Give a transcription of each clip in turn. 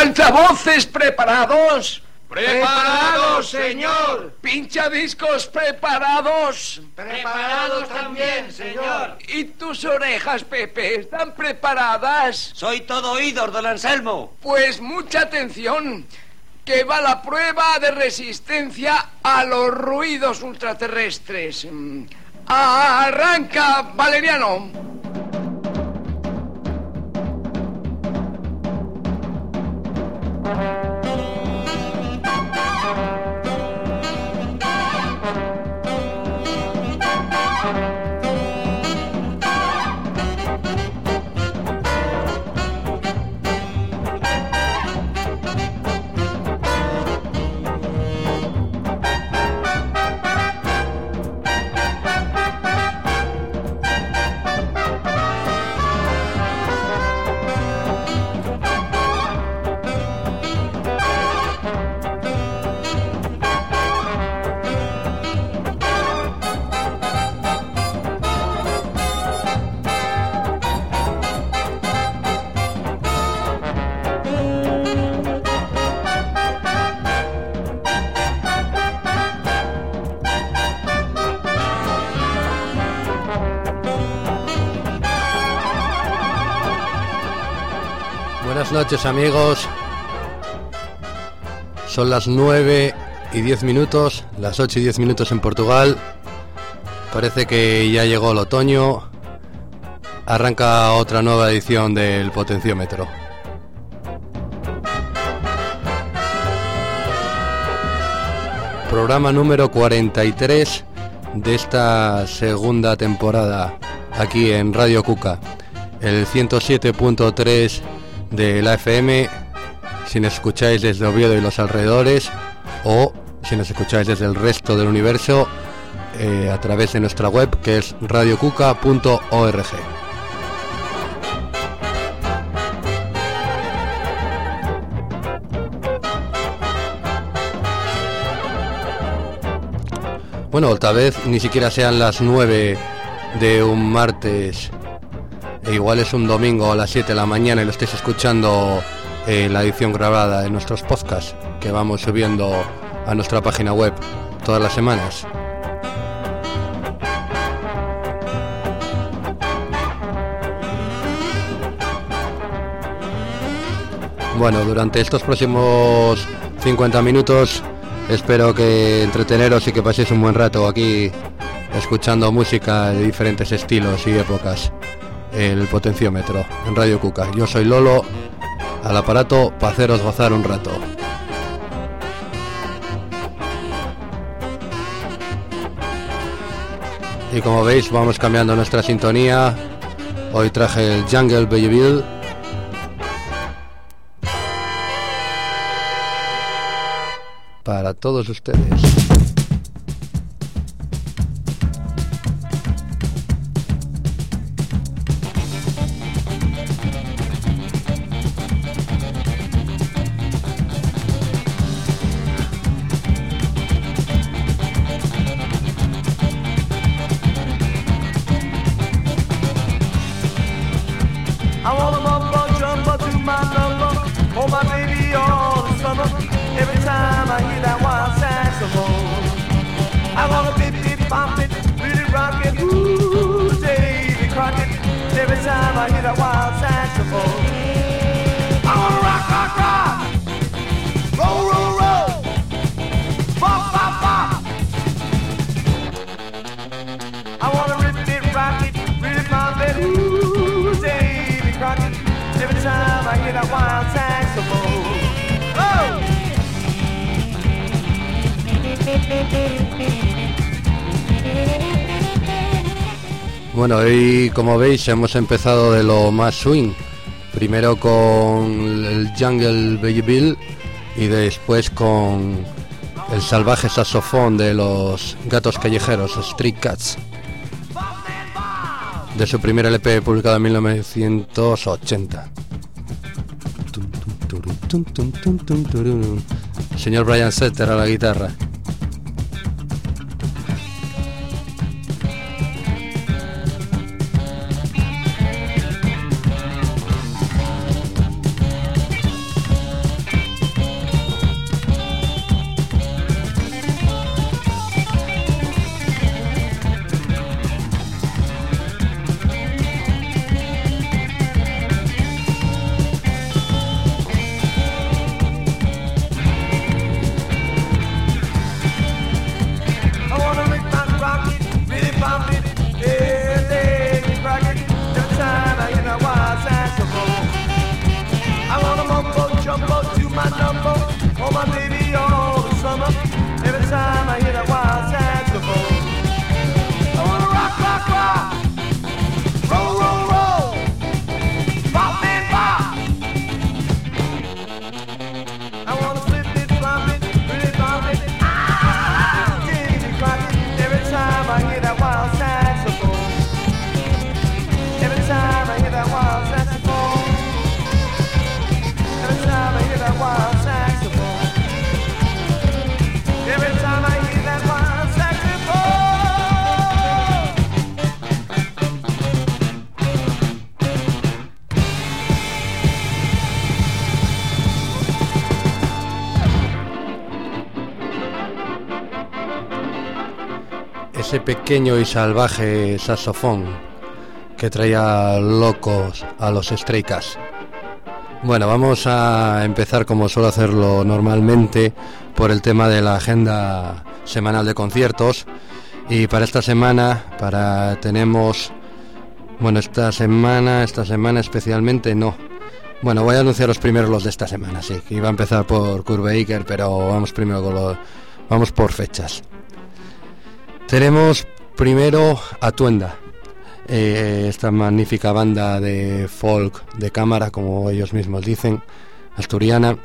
¿Altavoces preparados? ¡Preparados, señor! ¿Pinchadiscos preparados? ¡Preparados también, señor! ¿Y tus orejas, Pepe, están preparadas? Soy todo oídos, don Anselmo. Pues mucha atención, que va la prueba de resistencia a los ruidos ultraterrestres. ¡Arranca, Valeriano! Buenas noches, amigos. Son las 9:10, las 8:10 en Portugal. Parece que ya llegó el otoño. Arranca otra nueva edición del Potenciómetro. Programa número 43 de esta segunda temporada aquí en Radio Cuca, el 107.3 de la FM, si nos escucháis desde Oviedo y los alrededores, o si nos escucháis desde el resto del universo, a través de nuestra web, que es radiocuca.org. Bueno, tal vez ni siquiera sean las 9 de un martes, e igual es un domingo a las 7 de la mañana y lo estáis escuchando la edición grabada de nuestros podcasts que vamos subiendo a nuestra página web todas las semanas. Bueno, durante estos próximos 50 minutos espero que entreteneros y que paséis un buen rato aquí escuchando música de diferentes estilos y épocas. El Potenciómetro en Radio Cuca. Yo soy Lolo, al aparato para haceros gozar un rato. Y como veis, vamos cambiando nuestra sintonía. Hoy traje el Jungle Belleville. Para todos ustedes. Bueno, hoy como veis hemos empezado de lo más swing, primero con el Jungle Belleville y después con el salvaje saxofón de los Gatos Callejeros, Street Cats, de su primer LP publicado en 1980. El señor Brian Setzer a la guitarra. ese pequeño y salvaje saxofón que traía locos a los Stray Cats. Bueno, vamos a empezar como suelo hacerlo normalmente por el tema de la agenda semanal de conciertos, y para esta semana tenemos, bueno, esta semana especialmente no. Bueno, voy a anunciar los primeros los de esta semana, sí, que iba a empezar por Kurt Baker, pero vamos por fechas. Tenemos primero a Tuenda, esta magnífica banda de folk de cámara, como ellos mismos dicen, asturiana,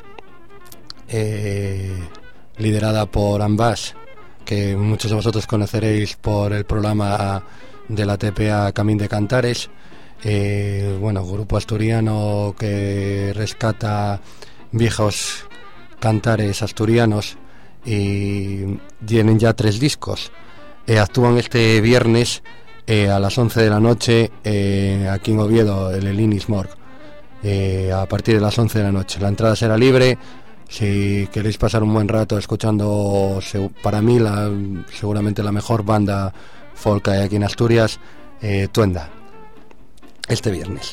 liderada por Ambas, que muchos de vosotros conoceréis por el programa de la TPA Camín de Cantares. Bueno, grupo asturiano que rescata viejos cantares asturianos, y tienen ya 3 discos. Actúan este viernes a las 11 de la noche aquí en Oviedo, en el Inis Morg, a partir de las 11 de la noche. La entrada será libre. Si queréis pasar un buen rato escuchando, para mí seguramente la mejor banda folk que hay aquí en Asturias, Tuenda, este viernes.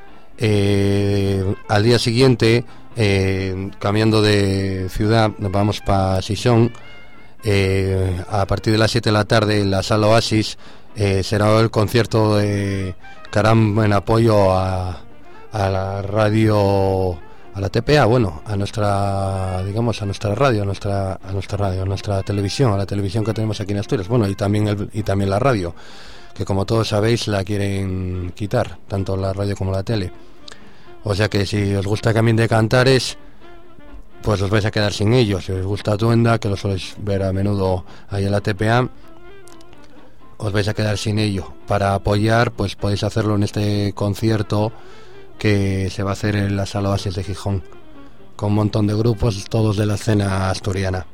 Al día siguiente, cambiando de ciudad, nos vamos para Sison. A partir de las 7 de la tarde en la Sala Oasis será el concierto de Caram en apoyo a la radio, a la TPA, bueno, a nuestra radio, a nuestra televisión, a la televisión que tenemos aquí en Asturias, bueno, y también la radio, que como todos sabéis la quieren quitar, tanto la radio como la tele. O sea que si os gusta Camín de Cantares, pues os vais a quedar sin ellos. Si os gusta Tuenda, que lo soléis ver a menudo ahí en la TPA, os vais a quedar sin ello. Para apoyar, pues podéis hacerlo en este concierto que se va a hacer en la Sala Oasis de Gijón, con un montón de grupos, todos de la escena asturiana.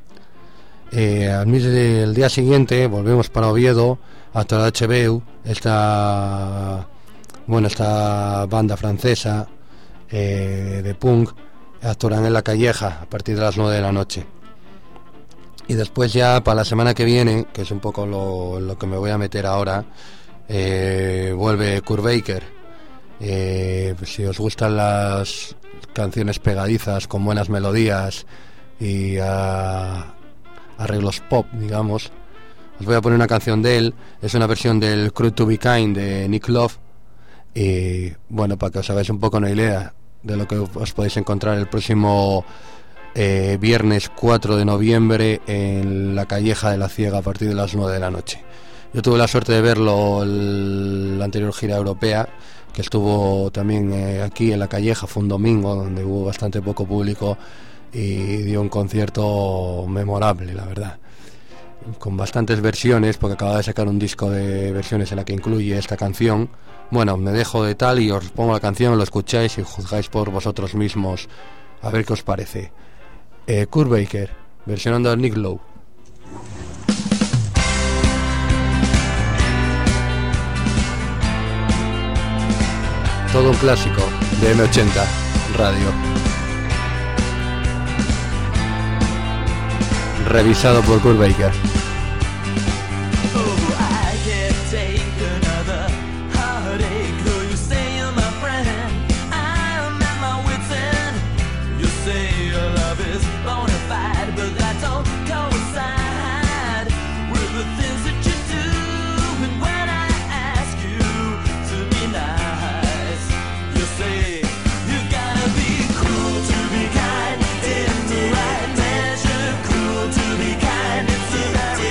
El día siguiente volvemos para Oviedo, hasta la HBU, esta banda francesa de punk, actuarán en La Calleja a partir de las 9 de la noche. Y después ya para la semana que viene, que es un poco lo que me voy a meter ahora, vuelve Kurt Baker. Si os gustan las canciones pegadizas con buenas melodías y arreglos pop, digamos, os voy a poner una canción de él. Es una versión del Cruel to Be Kind de Nick Love, y bueno, para que os hagáis un poco una idea de lo que os podéis encontrar el próximo viernes 4 de noviembre en La Calleja de la Ciega a partir de las 9 de la noche. Yo tuve la suerte de verlo la anterior gira europea, que estuvo también aquí en La Calleja. Fue un domingo donde hubo bastante poco público y dio un concierto memorable, la verdad, con bastantes versiones, porque acaba de sacar un disco de versiones en la que incluye esta canción. Bueno, me dejo de tal y os pongo la canción, lo escucháis y juzgáis por vosotros mismos a ver qué os parece. Kurt Baker, versionando a Nick Lowe. Todo un clásico de M80 Radio, revisado por Kurt Baker. Cruel to be kind, it's a very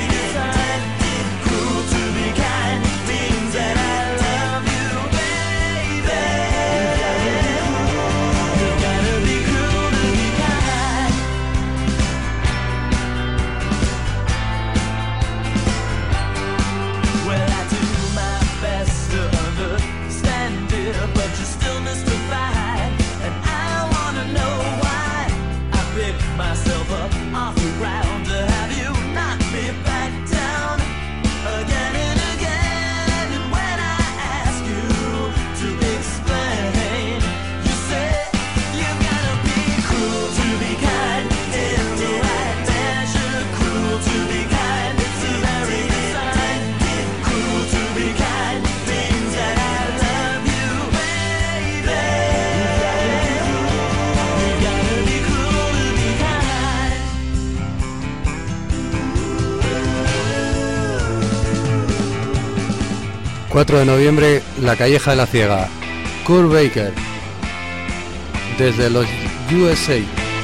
4 de noviembre, La Calleja de la Ciega. Kurt Baker, desde los USA.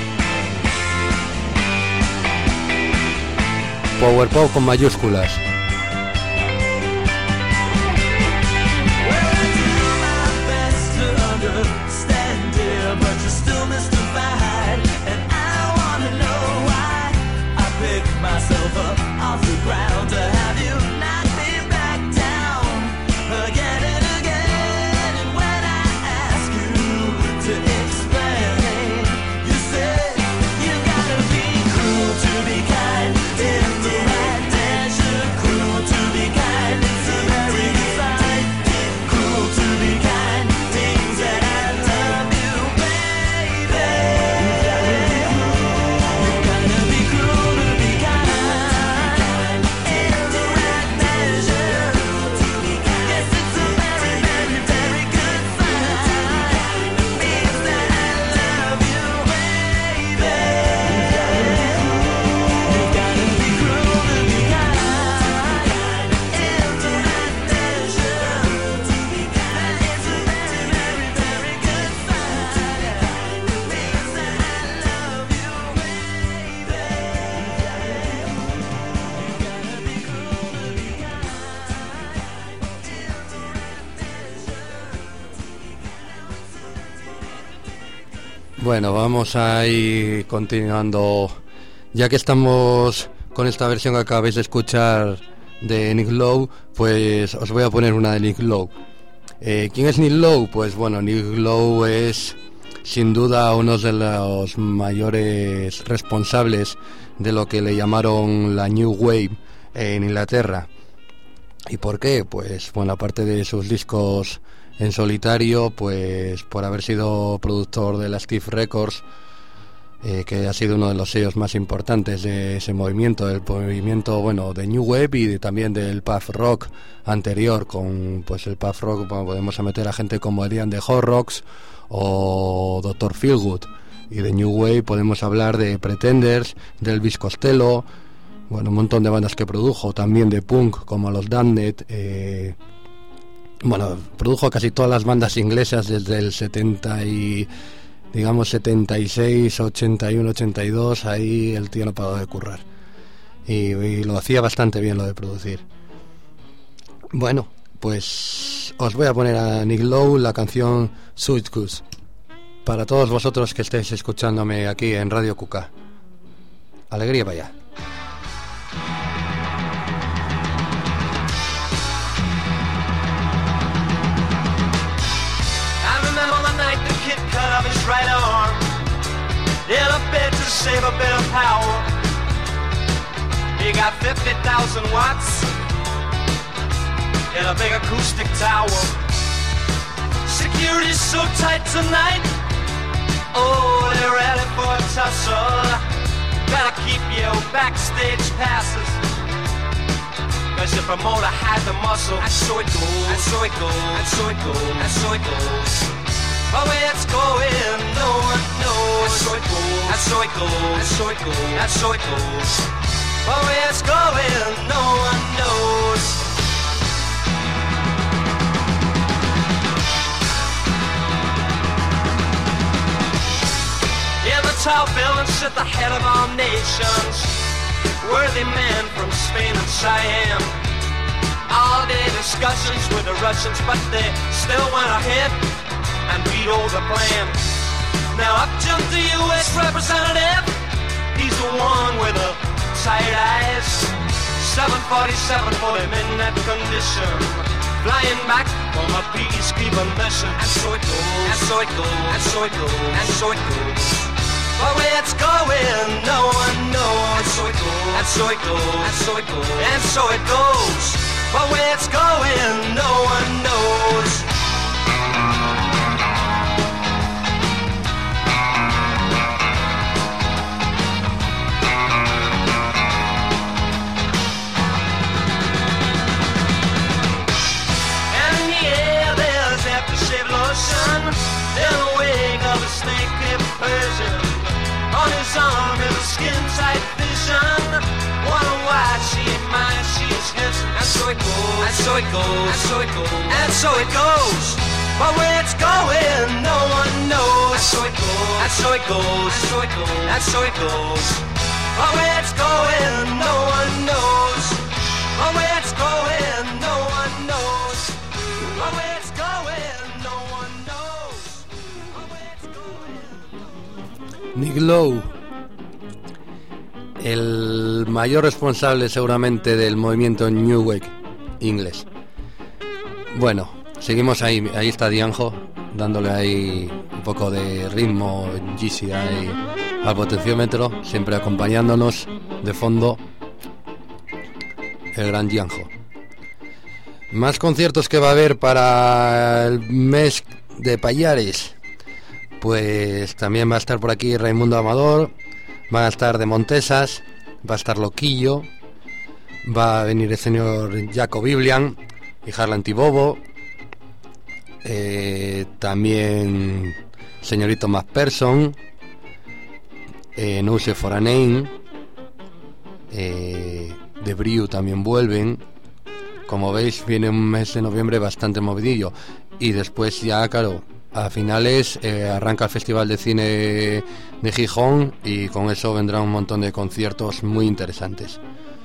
Power Pop con mayúsculas. Bueno, vamos a ir continuando, ya que estamos con esta versión que acabáis de escuchar de Nick Lowe, pues os voy a poner una de Nick Lowe. ¿Quién es Nick Lowe? Pues bueno, Nick Lowe es sin duda uno de los mayores responsables de lo que le llamaron la New Wave en Inglaterra. ¿Y por qué? Pues bueno, aparte de sus discos en solitario, pues por haber sido productor de la Steve Records, que ha sido uno de los sellos más importantes de ese movimiento, del movimiento, bueno, de New Wave y también del pub rock anterior. Con pues el pub rock, bueno, podemos meter a gente como Elian de Horrocks o Dr. Feelgood, y de New Wave podemos hablar de Pretenders, de Elvis Costello, bueno, un montón de bandas que produjo, también de punk como los Damned. Bueno, produjo casi todas las bandas inglesas desde el 76, 81, 82, ahí el tío no paró de currar. Y lo hacía bastante bien lo de producir. Bueno, pues os voy a poner a Nick Lowe la canción Sweet Goose, para todos vosotros que estéis escuchándome aquí en Radio Cuca. Alegría para allá. Right arm in a bit to save a bit of power. He got 50,000 watts in a big acoustic tower. Security's so tight tonight, oh, they're ready for a tussle. Gotta keep your backstage passes, 'cause the promoter had the muscle. And so it goes, and so it goes, and so it goes, and so it goes. But where it's going, no one knows. And so it goes, and so it goes, and so it goes, and so it goes. But where it's going, no one knows. In the tall buildings at the head of our nations, worthy men from Spain and Siam. All day discussions with the Russians, but they still went ahead and vetoed the plan. Now up jumped the U.S. representative. He's the one with the tight eyes. 747 for him in that condition, flying back from a peacekeeping mission. And so it goes, and so it goes, and so it goes, and so it goes. But where it's going, no one knows. And so it goes, and so it goes, and so it goes, and so it goes. But where it's going, no one knows. In the wake of a snake-hipped Persian, on his arm is a skin-tight vision. Wonder why she ain't mine, she's his. And so so it goes, and so it goes, and so it goes, and so it goes. But where it's going, no one knows. And so it goes, and so it goes, and so it goes, and so it goes. But where it's going, no one knows. But where it's going, no one knows. But where it's going, no one knows. But where it's going. Nick Lowe, el mayor responsable seguramente del movimiento New Wave inglés. Bueno, seguimos ahí está Dianjo, dándole ahí un poco de ritmo, GCI al potenciómetro, siempre acompañándonos de fondo el gran Dianjo. Más conciertos que va a haber para el mes de Pallares, pues también va a estar por aquí Raimundo Amador, va a estar de Montesas, va a estar Loquillo, va a venir el señor Jaco Biblian y Harlan Tibobo, también señorito McPherson, Nouse for a Name, The Brew también vuelven. Como veis, viene un mes de noviembre bastante movidillo, y después ya, claro, a finales arranca el Festival de Cine de Gijón, y con eso vendrá un montón de conciertos muy interesantes.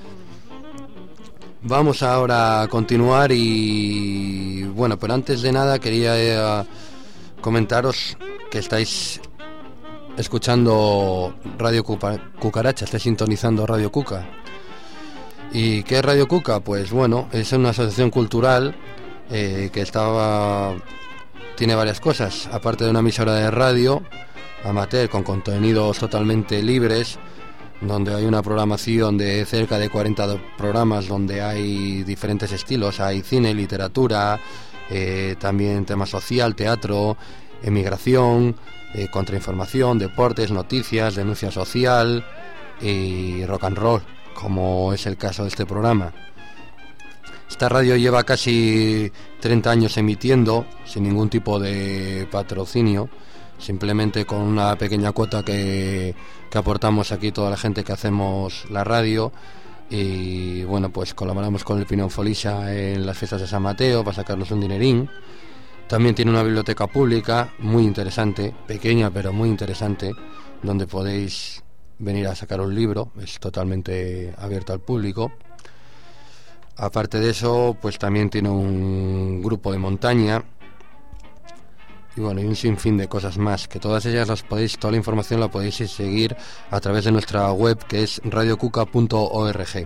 Vamos ahora a continuar y bueno, pero antes de nada quería comentaros que estáis escuchando Radio Cucaracha, estáis sintonizando Radio Cuca. ¿Y qué es Radio Cuca? Pues bueno, es una asociación cultural que tiene varias cosas, aparte de una emisora de radio amateur con contenidos totalmente libres, donde hay una programación de cerca de 40 programas donde hay diferentes estilos, hay cine, literatura, también tema social, teatro, emigración, contrainformación, deportes, noticias, denuncia social y rock and roll, como es el caso de este programa. Esta radio lleva casi 30 años emitiendo sin ningún tipo de patrocinio, simplemente con una pequeña cuota que aportamos aquí toda la gente que hacemos la radio. Y bueno, pues colaboramos con el Pinón Folisa en las fiestas de San Mateo para sacarnos un dinerín. También tiene una biblioteca pública muy interesante, pequeña pero muy interesante, donde podéis venir a sacar un libro, es totalmente abierto al público. Aparte de eso, pues también tiene un grupo de montaña y bueno, y un sinfín de cosas más, que todas ellas toda la información la podéis seguir a través de nuestra web, que es radiocuca.org.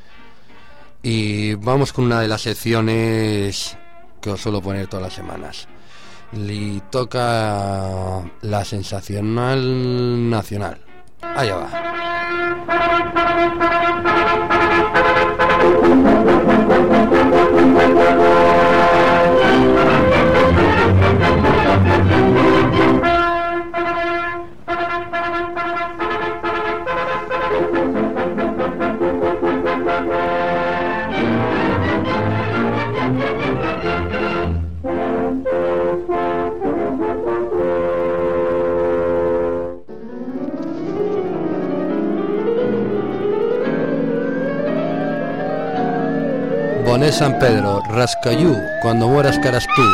Y vamos con una de las secciones que os suelo poner todas las semanas. Le toca la sensacional nacional. Allá va. Bonet San Pedro, Rascayú, cuando mueras que harás tú.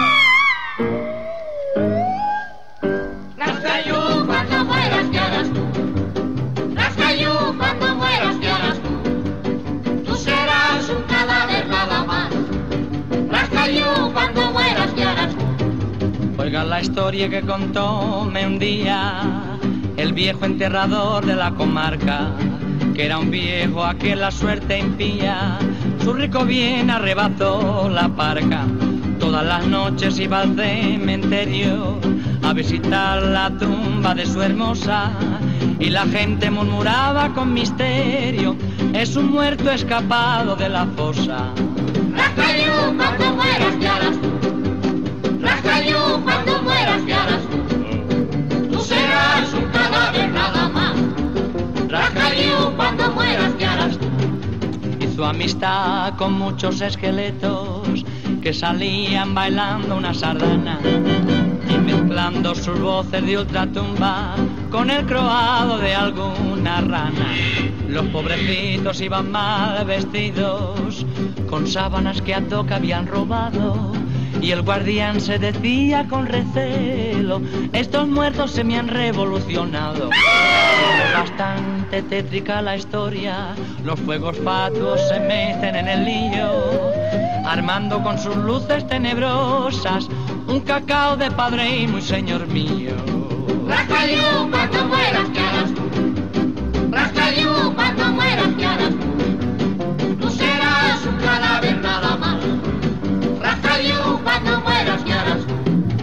Rascayú, cuando mueras que harás tú. Rascayú, cuando mueras que harás tú. Tú serás un cadáver nada más. Rascayú, cuando mueras que harás tú. Oiga la historia que contóme un día el viejo enterrador de la comarca, que era un viejo a quien la suerte impía. Su rico bien arrebató la parca. Todas las noches iba al cementerio a visitar la tumba de su hermosa, y la gente murmuraba con misterio: es un muerto escapado de la fosa. Rascayú, cuando mueras que harás tú. Rascayú, cuando mueras que harás tú. Tú serás un cadáver nada más. Rascayú, cuando mueras que harás tú. Su amistad con muchos esqueletos que salían bailando una sardana y mezclando sus voces de ultratumba con el croado de alguna rana. Los pobrecitos iban mal vestidos, con sábanas que a Doc habían robado. Y el guardián se decía con recelo: estos muertos se me han revolucionado. Bastante tétrica la historia, los fuegos fatuos se meten en el lío, armando con sus luces tenebrosas un cacao de padre y muy señor mío. Rascayú, cuando mueras, ¿qué harás tú? Rascayú, cuando mueras, ¿qué harás tú? Tú serás un cadáver nada más. Rascayú, cuando mueras, ¿qué harás tú?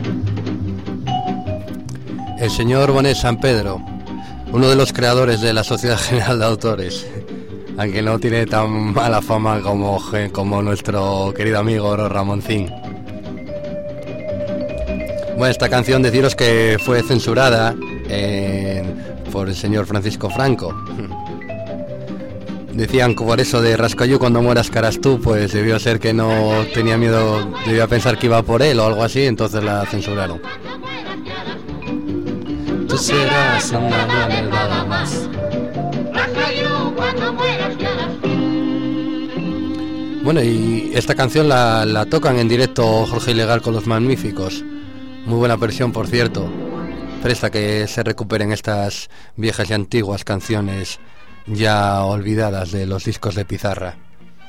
El señor Bonet San Pedro, uno de los creadores de la Sociedad General de Autores, aunque no tiene tan mala fama como nuestro querido amigo Ramoncín. Bueno, esta canción deciros que fue censurada por el señor Francisco Franco. Decían que por eso de Rascayú, cuando mueras, ¿qué harás tú? Pues debió ser que no tenía miedo, debía pensar que iba por él o algo así, entonces la censuraron. Tú serás una mujer nada más. Bueno, y esta canción la tocan en directo Jorge Ilegal con Los Magníficos. Muy buena versión, por cierto. Presta que se recuperen estas viejas y antiguas canciones ya olvidadas de los discos de pizarra.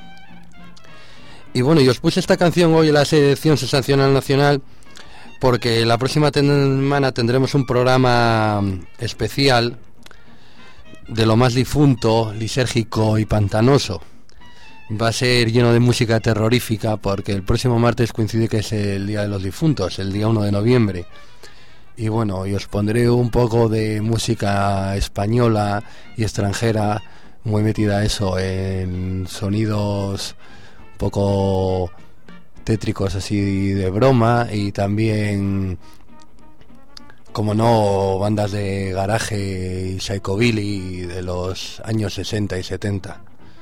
Y bueno, y os puse esta canción hoy en la selección sensacional nacional porque la próxima semana tendremos un programa especial de lo más difunto, lisérgico y pantanoso. Va a ser lleno de música terrorífica porque el próximo martes coincide que es el Día de los Difuntos, el día 1 de noviembre. Y bueno, y os pondré un poco de música española y extranjera, muy metida eso, en sonidos un poco tétricos así de broma, y también, como no, bandas de garaje y psychobilly de los años 60 y 70.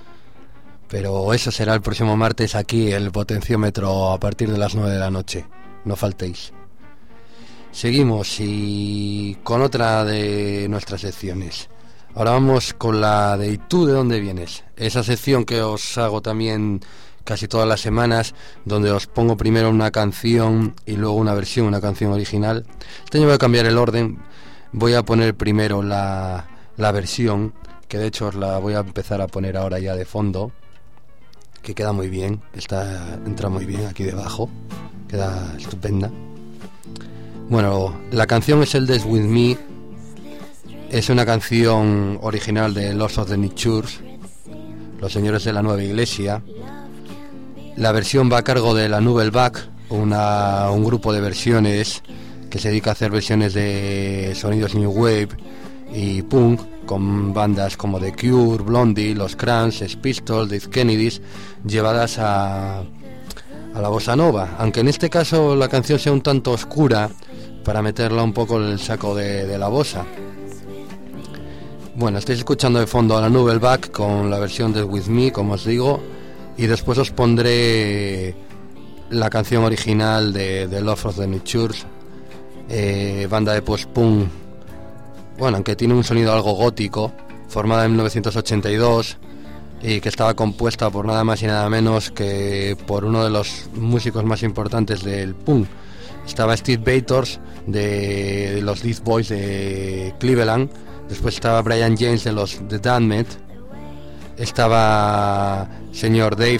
Pero eso será el próximo martes aquí, el Potenciómetro, a partir de las 9 de la noche. No faltéis. Seguimos y con otra de nuestras secciones. Ahora vamos con la de ¿y tú de dónde vienes? Esa sección que os hago también casi todas las semanas, donde os pongo primero una canción y luego una versión, una canción original. Este año voy a cambiar el orden. Voy a poner primero la versión, que de hecho os la voy a empezar a poner ahora ya de fondo, que queda muy bien, entra muy bien aquí debajo, queda estupenda. Bueno, la canción es el Dance With Me, es una canción original de Lords of the New Church, los señores de la Nueva Iglesia. La versión va a cargo de la Nouvelle Vague, un grupo de versiones que se dedica a hacer versiones de sonidos New Wave y Punk, con bandas como The Cure, Blondie, Los Cramps, Sex Pistols, Dead Kennedys, llevadas a la bossa nova, aunque en este caso la canción sea un tanto oscura para meterla un poco en el saco de la bossa. Bueno, estáis escuchando de fondo a la Nouvelle Vague con la versión de With Me, como os digo, y después os pondré la canción original de Lords of the New Church, banda de post-punk, bueno, aunque tiene un sonido algo gótico, formada en 1982 y que estaba compuesta por nada más y nada menos que por uno de los músicos más importantes del punk. Estaba Steve Bators de los Dead Boys de Cleveland, después estaba Brian James de los The Damned, estaba señor Dave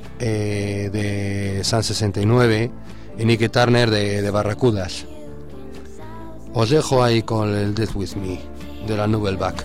de Sun 69 y Nicky Turner de Barracudas. Os dejo ahí con el Death With Me de la Nouvelle Vague.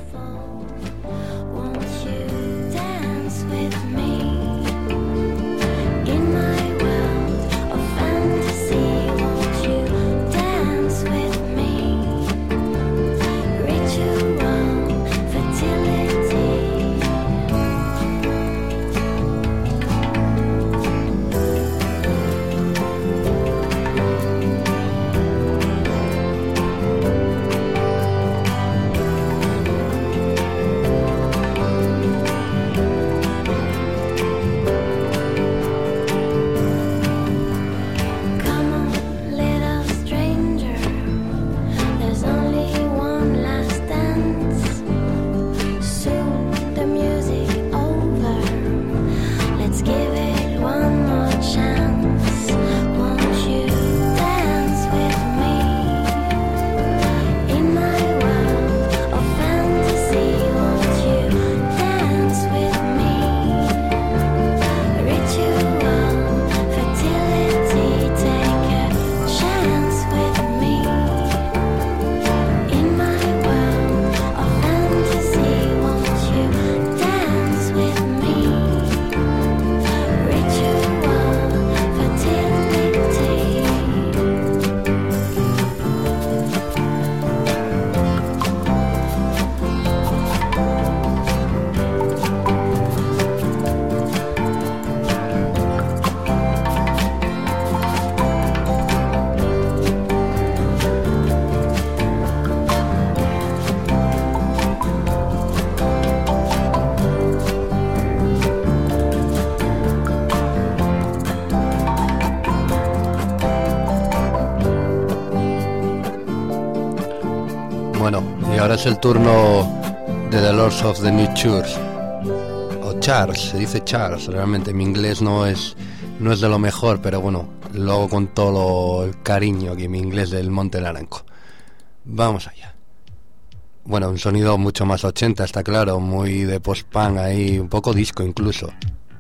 Y ahora es el turno de The Lords of the New Church, o Charles, se dice Charles, realmente mi inglés no es de lo mejor, pero bueno, lo hago con todo el cariño que mi inglés del Monte Naranco. Vamos allá. Bueno, un sonido mucho más 80, está claro, muy de post-punk ahí, un poco disco incluso.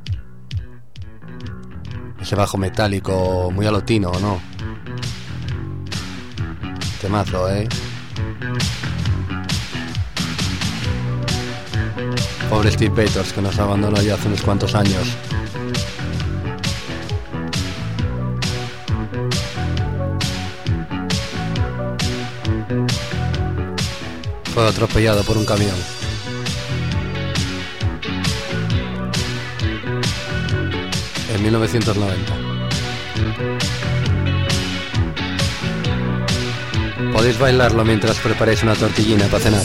Ese bajo metálico muy alotino, ¿no? Temazo, Pobre Steve Bators, que nos abandonó ya hace unos cuantos años. Fue atropellado por un camión. En 1990. Podéis bailarlo mientras preparáis una tortillina para cenar.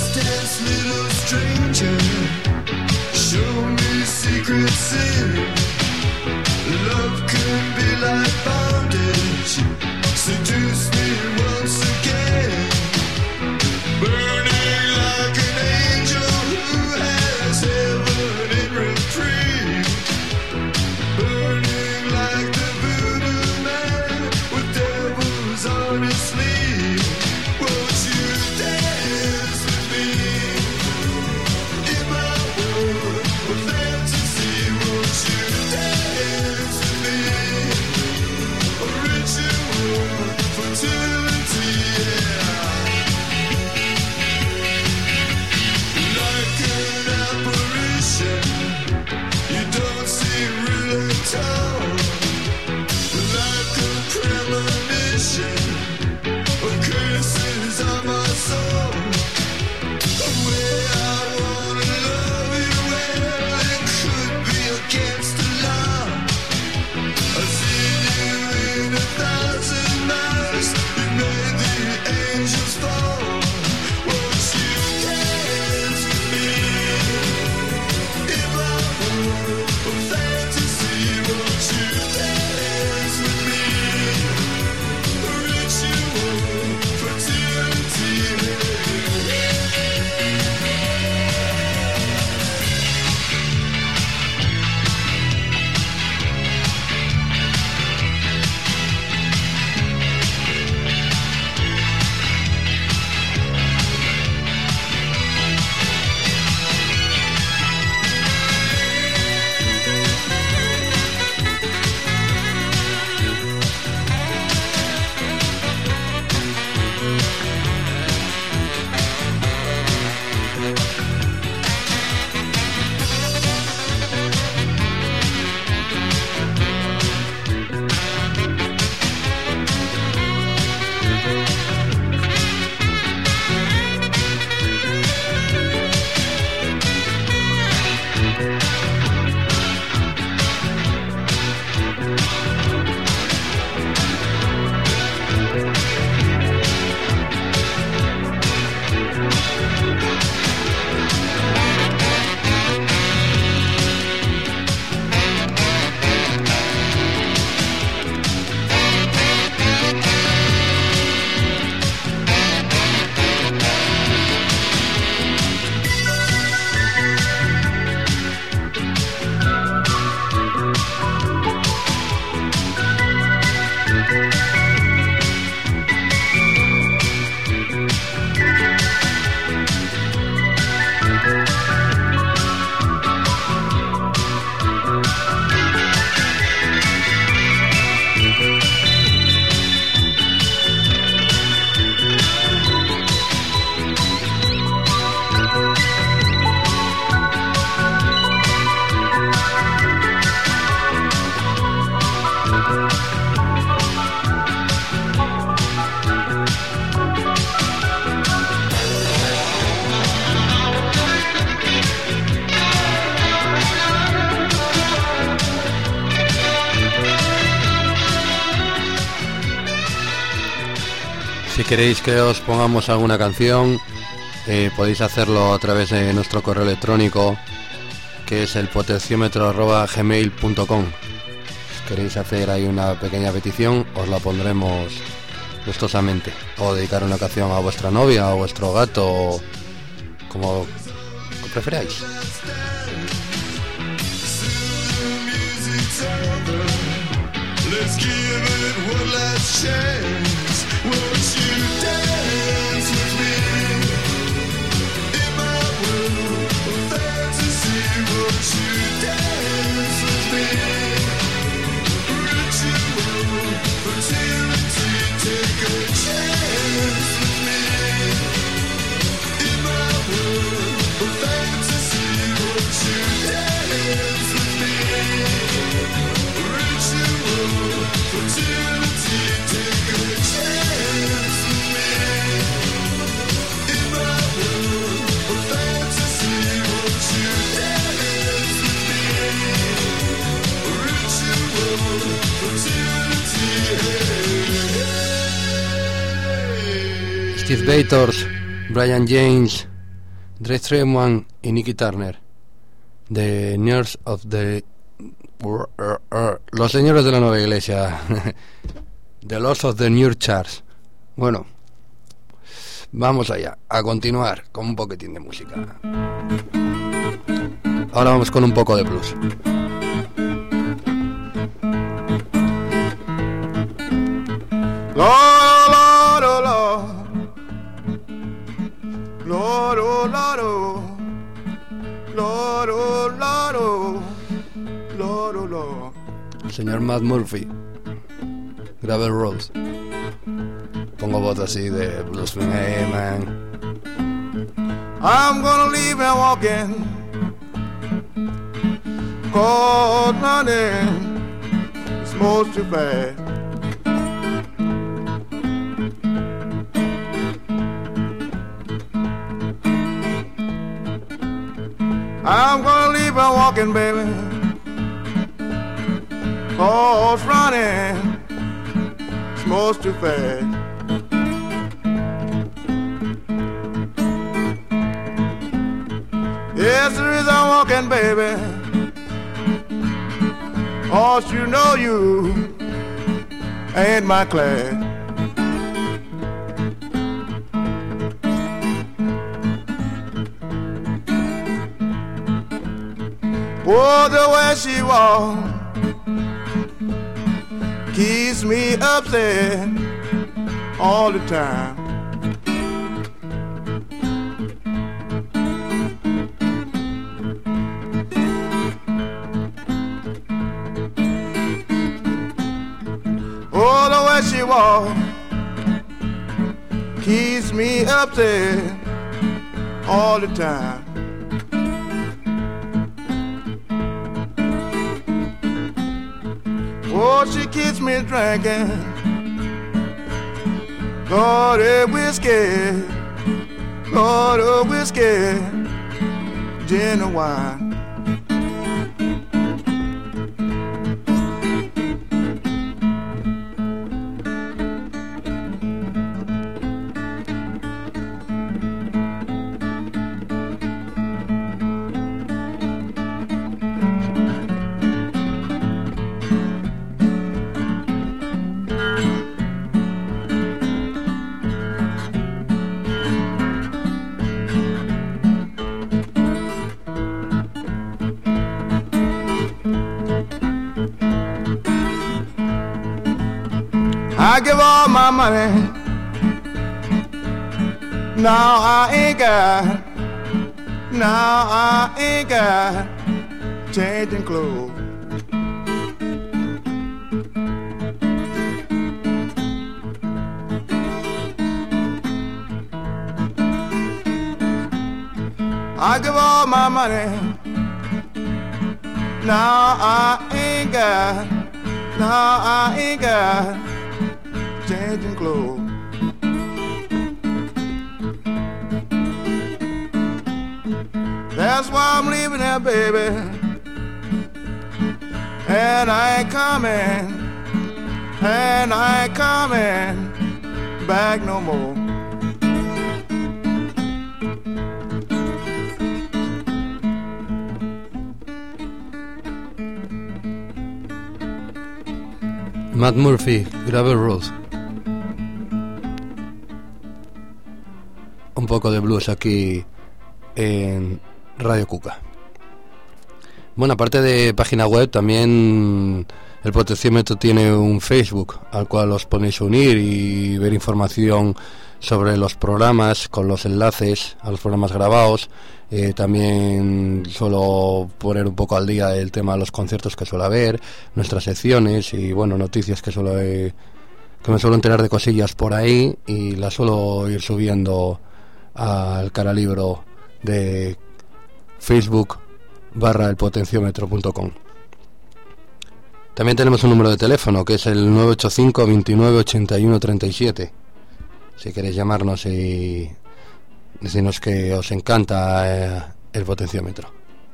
Si queréis que os pongamos alguna canción, podéis hacerlo a través de nuestro correo electrónico, que es el potenciómetro@gmail.com. Si queréis hacer ahí una pequeña petición, os la pondremos gustosamente. O dedicar una canción a vuestra novia, o a vuestro gato, como preferáis. Let's give it one last chance. Won't you dance with me in my world of fantasy? Won't you dance with me? Ritual fertility, take a chance with me in my world of fantasy. Won't you dance with me? Fertility, take a chance with me in my world of fantasy. Won't you dance with me? Ritual fertility. Steve Vators, Brian James, Dre Treman y Nicky Turner, The Nerds of the Los señores de la nueva iglesia, The Lords of the New Church. Bueno, vamos allá, a continuar con un poquitín de música. Ahora vamos con un poco de blues. Lord, oh Lord, Lord, oh Lord, oh Lord, oh Lord, oh Lord, oh Lord. Señor Matt Murphy, Gravel Road. Pongo voz así de blues, hey man. I'm gonna leave and walking, 'cause running is most too bad. I'm gonna leave and walking, baby, 'cause running is most too fast. Yes, the reason I'm walking, baby, 'cause you know you ain't my class. Oh, the way she walks keeps me upset all the time. Oh, the way she walks keeps me upset all the time. Oh, she keeps me drinking Lord, a whiskey, Lord, a whiskey, gin and wine. I give all my money, now I ain't got changing clothes. I give all my money, now I ain't got changing clothes. That's why I'm leaving there, baby, and I ain't coming back no more. Matt Murphy, Gravel Road. Un poco de blues aquí en Radio Cuca. Bueno, aparte de página web, también el potenciómetro tiene un Facebook al cual os podéis unir y ver información sobre los programas con los enlaces a los programas grabados. También suelo poner un poco al día el tema de los conciertos que suele haber, nuestras secciones y bueno, noticias que me suelo enterar de cosillas por ahí y las suelo ir subiendo al caralibro de Facebook/elpotenciómetro.com. También tenemos un número de teléfono que es el 985 29 81 37. Si queréis llamarnos y decirnos que os encanta el potenciómetro.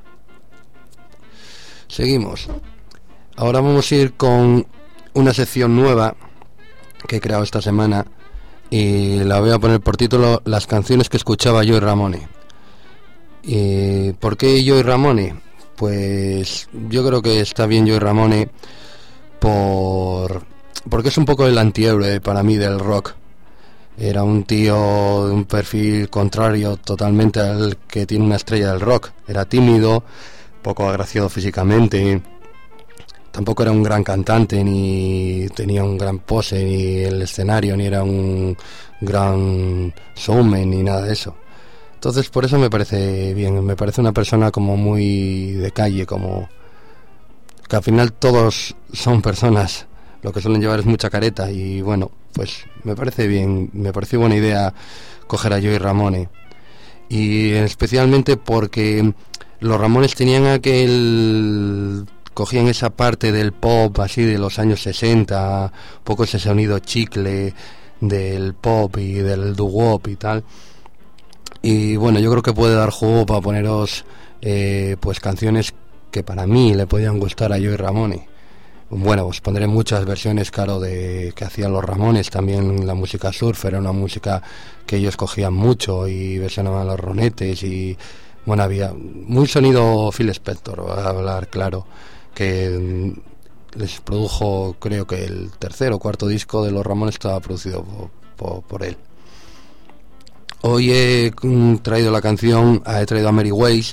Seguimos. Ahora vamos a ir con una sección nueva que he creado esta semana y la voy a poner por título Las canciones que escuchaba Joey Ramone. ¿Y por qué Joey Ramone? Pues yo creo que está bien Joey Ramone porque es un poco el antihéroe para mí del rock. Era un tío de un perfil contrario totalmente al que tiene una estrella del rock. Era tímido, poco agraciado físicamente, tampoco era un gran cantante, ni tenía un gran pose, ni el escenario, ni era un gran showman, ni nada de eso. Entonces por eso me parece bien, me parece una persona como muy de calle, como que al final todos son personas, lo que suelen llevar es mucha careta y bueno, pues me parece bien, me pareció buena idea coger a Joey Ramone y especialmente porque los Ramones tenían cogían esa parte del pop así de los años 60, un poco ese sonido chicle del pop y del doo-wop y tal. Y bueno, yo creo que puede dar juego para poneros pues canciones que para mí le podían gustar a Joey Ramone. Bueno, os pondré muchas versiones, claro, que hacían los Ramones. También la música surf era una música que ellos cogían mucho y versionaban los ronetes y bueno, había muy sonido Phil Spector, a hablar claro, que les produjo, creo que el tercer o cuarto disco de los Ramones estaba producido por él. Hoy he traído a Mary Weiss,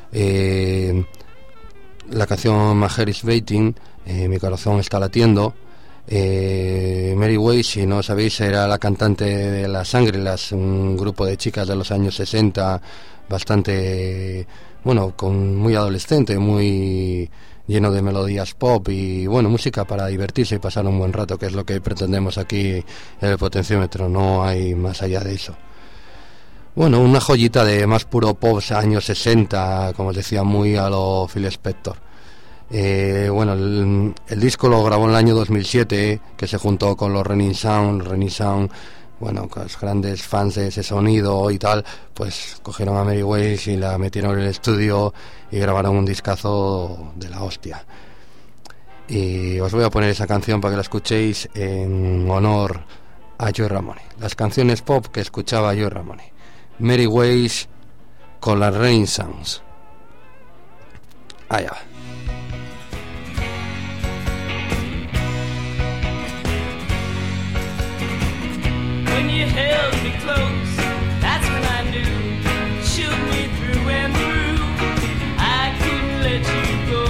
la canción My Heart is Beating, mi corazón está latiendo. Mary Weiss, si no sabéis, era la cantante de Las Shangri-Las, un grupo de chicas de los años 60, bastante, bueno, muy adolescente, muy lleno de melodías pop y bueno, música para divertirse y pasar un buen rato, que es lo que pretendemos aquí en el potenciómetro, no hay más allá de eso. Bueno, una joyita de más puro pop años 60, como os decía, muy a lo Phil Spector. Bueno, el disco lo grabó en el año 2007, que se juntó con los Running Sound, bueno, con los grandes fans de ese sonido y tal, pues cogieron a Mary Weiss y la metieron en el estudio y grabaron un discazo de la hostia. Y os voy a poner esa canción para que la escuchéis en honor a Joey Ramone. Las canciones pop que escuchaba Joey Ramone. Mary Weiss con las Running Sounds. Allá va. When you held me close, that's when I knew, shook me through and through. I couldn't let you go,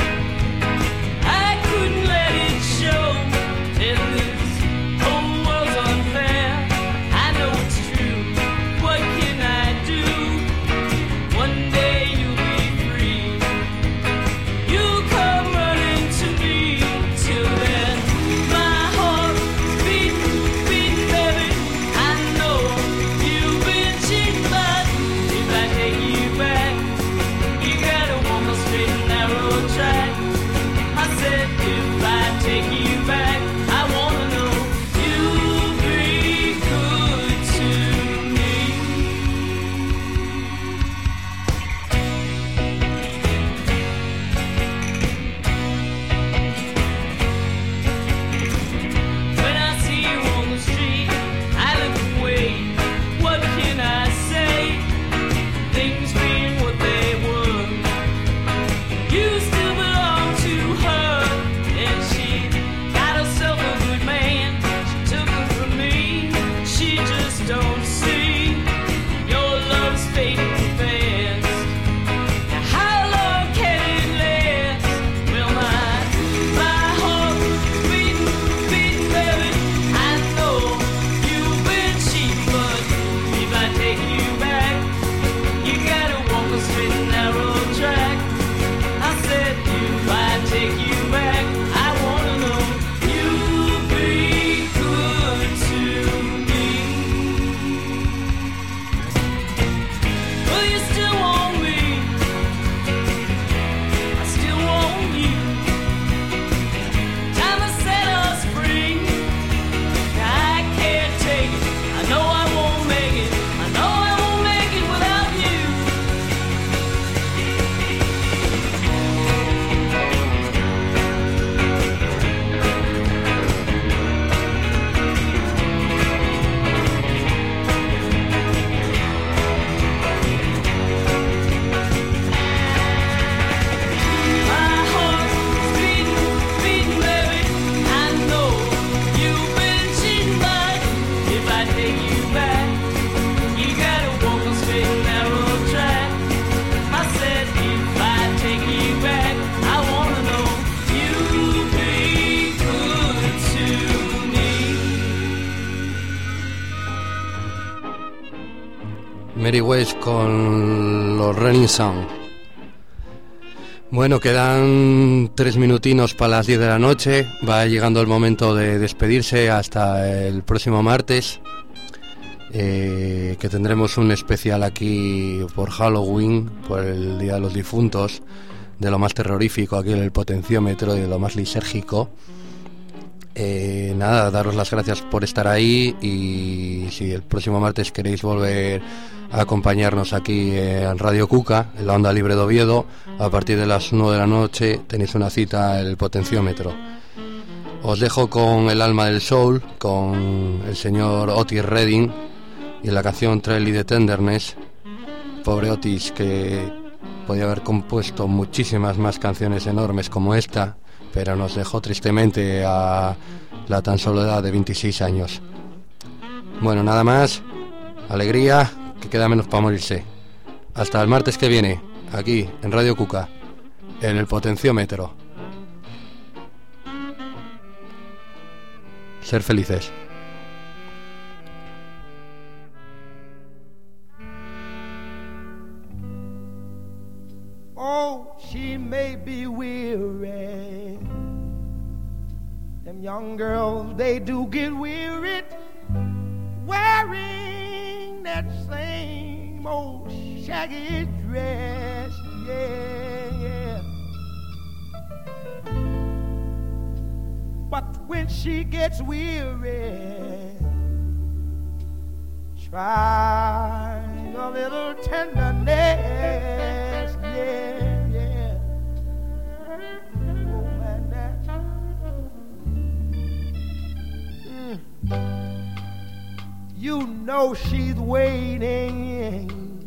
I couldn't let it show. Till this whole world's unfair, I know it's true. What can I do? One day you'll be free. Mary West con los Rolling Stones. Bueno, quedan 3 minutinos para las 10 de la noche. Va llegando el momento de despedirse hasta el próximo martes, que tendremos un especial aquí por Halloween, por el Día de los Difuntos, de lo más terrorífico aquí en el potenciómetro y de lo más lisérgico. Nada, daros las gracias por estar ahí, y si el próximo martes queréis volver a acompañarnos aquí en Radio Cuca, en la onda libre de Oviedo, a partir de las 9 de la noche tenéis una cita en el potenciómetro. Os dejo con El alma del soul, con el señor Otis Redding y la canción Trail the Tenderness. Pobre Otis, que podía haber compuesto muchísimas más canciones enormes como esta, pero nos dejó tristemente a la tan solo edad de 26 años. Bueno, nada más, alegría, que queda menos para morirse. Hasta el martes que viene, aquí en Radio Cuca, en el potenciómetro. Ser felices. Oh, she may be weary. Them young girls, they do get weary wearing that same old shaggy dress. Yeah, yeah. But when she gets weary, try a little tenderness. Yeah, yeah. Oh, man, you know she's waiting,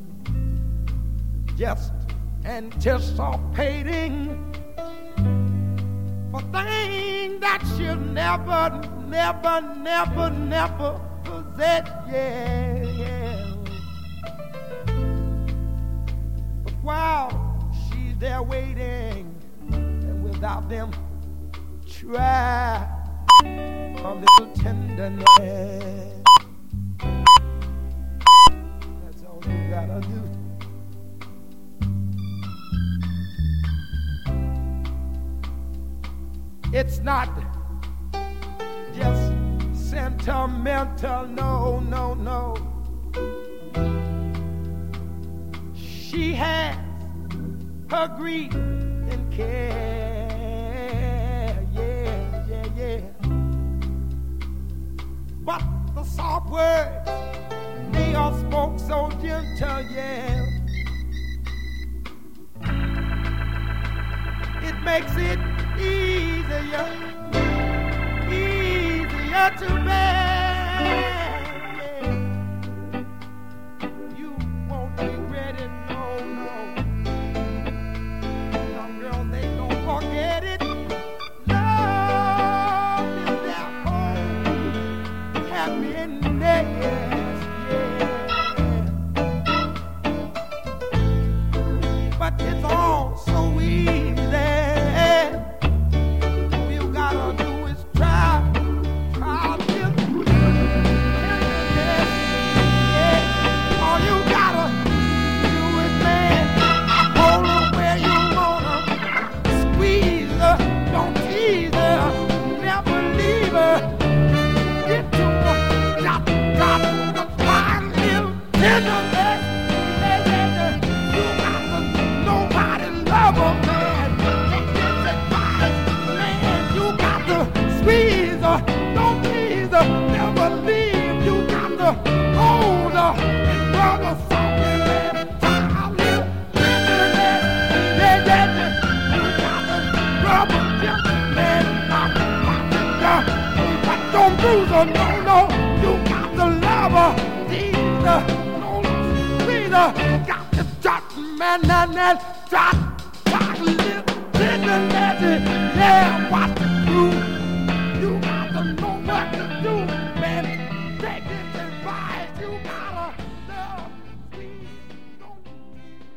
just anticipating for things that she'll never possess. Yeah, yeah. But while she's there waiting, and without them, try a little tenderness. That's all you gotta do. It's not just sentimental, no, no, no. She has her grief and care, yeah, yeah, yeah. But the soft words, they are spoke so gentle, yeah. It makes it easier to bear. You won't regret it, no, no. Some girls, they don't forget it. Love is their home, happiness, yeah. But it's all so easy. No, no, you got the lover, teaser, no, sweeter, got the drop, man, drop, little, yeah, watch the groove.